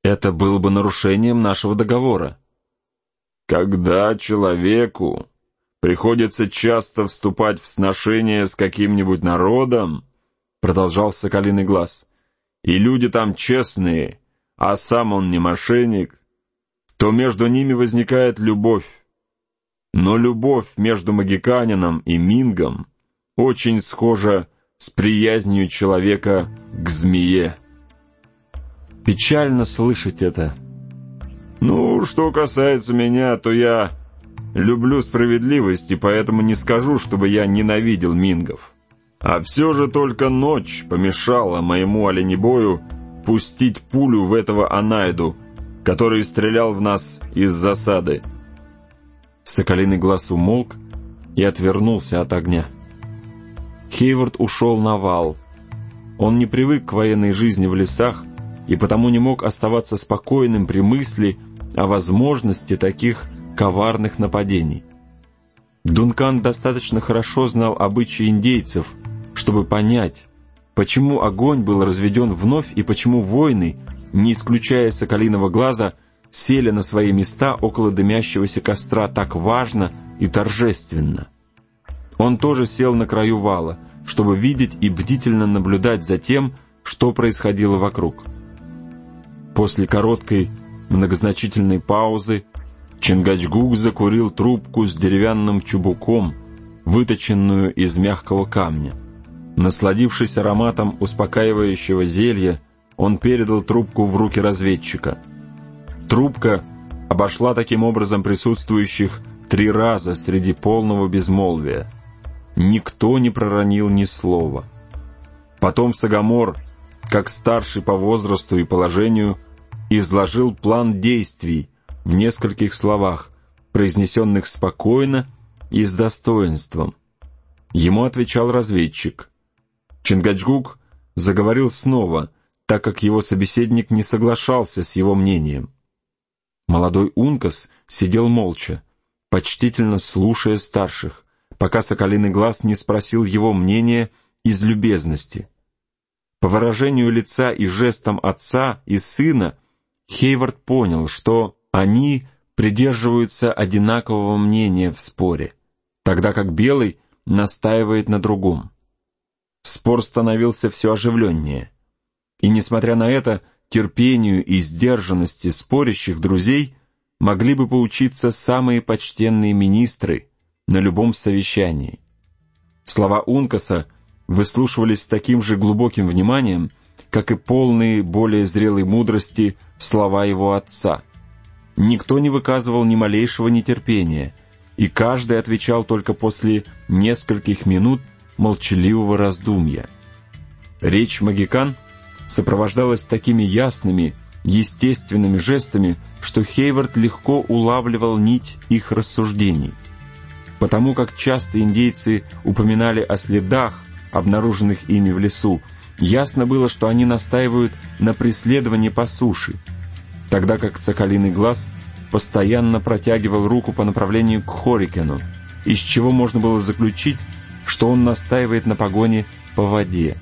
Это было бы нарушением нашего договора. Когда человеку приходится часто вступать в сношение с каким-нибудь народом, продолжал Соколиный Глаз, и люди там честные, а сам он не мошенник, то между ними возникает любовь. Но любовь между магиканином и мингом очень схожа с приязнью человека к змее. Печально слышать это. Ну, что касается меня, то я люблю справедливость, и поэтому не скажу, чтобы я ненавидел мингов. А все же только ночь помешала моему оленебою пустить пулю в этого Анайду, который стрелял в нас из засады. Соколиный Глаз умолк и отвернулся от огня. Хейвард ушел на вал. Он не привык к военной жизни в лесах и потому не мог оставаться спокойным при мысли о возможности таких коварных нападений. Дункан достаточно хорошо знал обычаи индейцев, чтобы понять, почему огонь был разведен вновь и почему воины, не исключая Соколиного Глаза, сели на свои места около дымящегося костра так важно и торжественно. Он тоже сел на краю вала, чтобы видеть и бдительно наблюдать за тем, что происходило вокруг. После короткой многозначительной паузы Чингачгук закурил трубку с деревянным чубуком, выточенную из мягкого камня. Насладившись ароматом успокаивающего зелья, он передал трубку в руки разведчика. Трубка обошла таким образом присутствующих 3 раза среди полного безмолвия. Никто не проронил ни слова. Потом Сагамор, как старший по возрасту и положению, изложил план действий в нескольких словах, произнесенных спокойно и с достоинством. Ему отвечал разведчик. Чингачгук заговорил снова, так как его собеседник не соглашался с его мнением. Молодой Ункас сидел молча, почтительно слушая старших, пока Соколиный Глаз не спросил его мнения из любезности. По выражению лица и жестам отца и сына Хейвард понял, что они придерживаются одинакового мнения в споре, тогда как Белый настаивает на другом. Спор становился все оживленнее, и, несмотря на это, терпению и сдержанности спорящих друзей могли бы поучиться самые почтенные министры на любом совещании. Слова Ункаса выслушивались с таким же глубоким вниманием, как и полные более зрелой мудрости слова его отца. Никто не выказывал ни малейшего нетерпения, и каждый отвечал только после нескольких минут молчаливого раздумья. Речь магикан сопровождалась такими ясными, естественными жестами, что Хейвард легко улавливал нить их рассуждений. Потому как часто индейцы упоминали о следах, обнаруженных ими в лесу, ясно было, что они настаивают на преследовании по суше, тогда как Соколиный Глаз постоянно протягивал руку по направлению к Хорикену, из чего можно было заключить, что он настаивает на погоне по воде.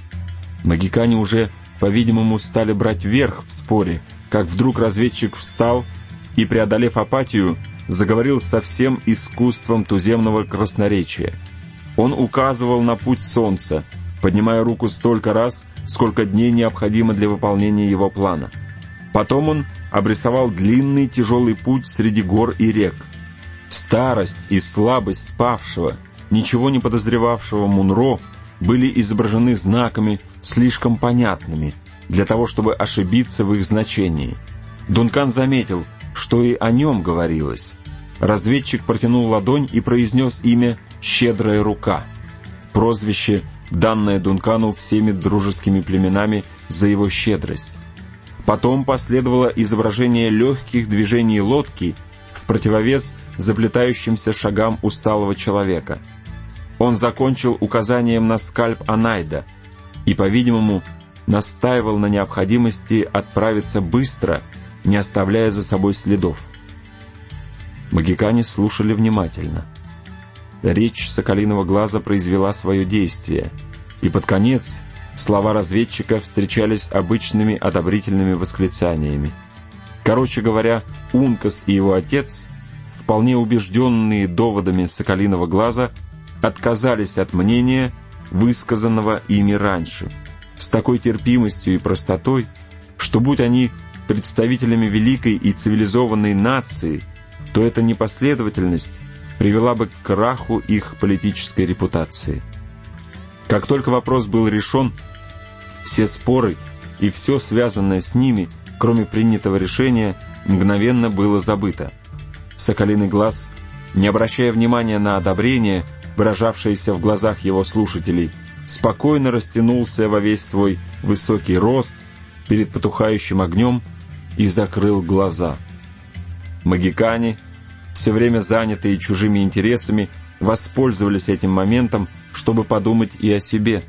Магикане уже, по-видимому, стали брать верх в споре, как вдруг разведчик встал и, преодолев апатию, заговорил со всем искусством туземного красноречия. Он указывал на путь солнца, поднимая руку столько раз, сколько дней необходимо для выполнения его плана. Потом он обрисовал длинный тяжелый путь среди гор и рек. Старость и слабость спавшего, ничего не подозревавшего Мунро были изображены знаками слишком понятными для того, чтобы ошибиться в их значении. Дункан заметил, что и о нем говорилось. Разведчик протянул ладонь и произнес имя «Щедрая рука», прозвище, данное Дункану всеми дружескими племенами за его щедрость. Потом последовало изображение легких движений лодки в противовес заплетающимся шагам усталого человека. Он закончил указанием на скальп Анайда и, по-видимому, настаивал на необходимости отправиться быстро, не оставляя за собой следов. Магикане слушали внимательно. Речь Соколиного Глаза произвела свое действие, и под конец слова разведчика встречались обычными одобрительными восклицаниями. Короче говоря, Ункас и его отец, вполне убежденные доводами Соколиного глаза, отказались от мнения, высказанного ими раньше, с такой терпимостью и простотой, что будь они представителями великой и цивилизованной нации, то эта непоследовательность привела бы к краху их политической репутации. Как только вопрос был решен, все споры и все связанное с ними, кроме принятого решения, мгновенно было забыто. Соколиный глаз, не обращая внимания на одобрение, выражавшееся в глазах его слушателей, спокойно растянулся во весь свой высокий рост перед потухающим огнем и закрыл глаза. Магикане, все время занятые чужими интересами, воспользовались этим моментом, чтобы подумать и о себе.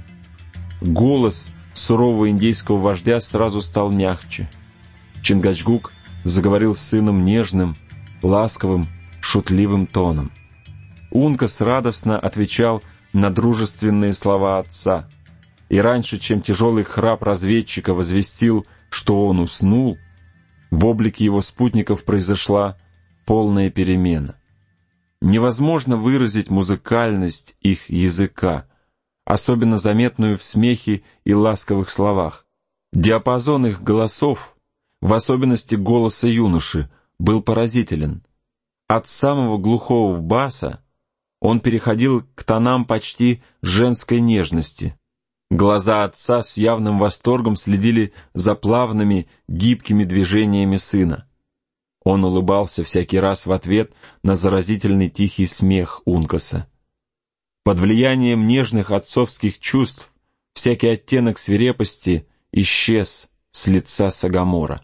Голос сурового индейского вождя сразу стал мягче. Чингачгук заговорил с сыном нежным, ласковым, шутливым тоном. Ункас радостно отвечал на дружественные слова отца, и раньше, чем тяжелый храп разведчика возвестил, что он уснул, в облике его спутников произошла полная перемена. Невозможно выразить музыкальность их языка, особенно заметную в смехе и ласковых словах. Диапазон их голосов, в особенности голоса юноши, был поразителен. От самого глухого баса он переходил к тонам почти женской нежности. Глаза отца с явным восторгом следили за плавными, гибкими движениями сына. Он улыбался всякий раз в ответ на заразительный тихий смех Ункаса. Под влиянием нежных отцовских чувств всякий оттенок свирепости исчез с лица Сагамора.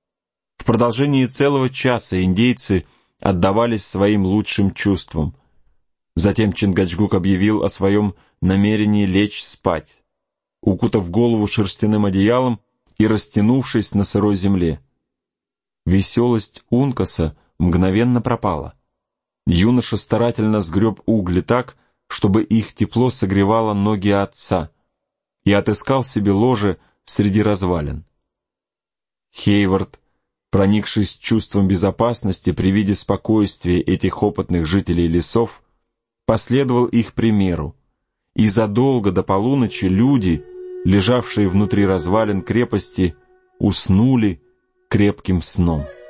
В продолжении целого часа индейцы отдавались своим лучшим чувствам. Затем Чингачгук объявил о своем намерении лечь спать, укутав голову шерстяным одеялом и растянувшись на сырой земле. Веселость Ункаса мгновенно пропала. Юноша старательно сгреб угли так, чтобы их тепло согревало ноги отца, и отыскал себе ложе среди развалин. Хейвард, проникшись чувством безопасности при виде спокойствия этих опытных жителей лесов, последовал их примеру, и задолго до полуночи люди, лежавшие внутри развалин крепости, уснули крепким сном.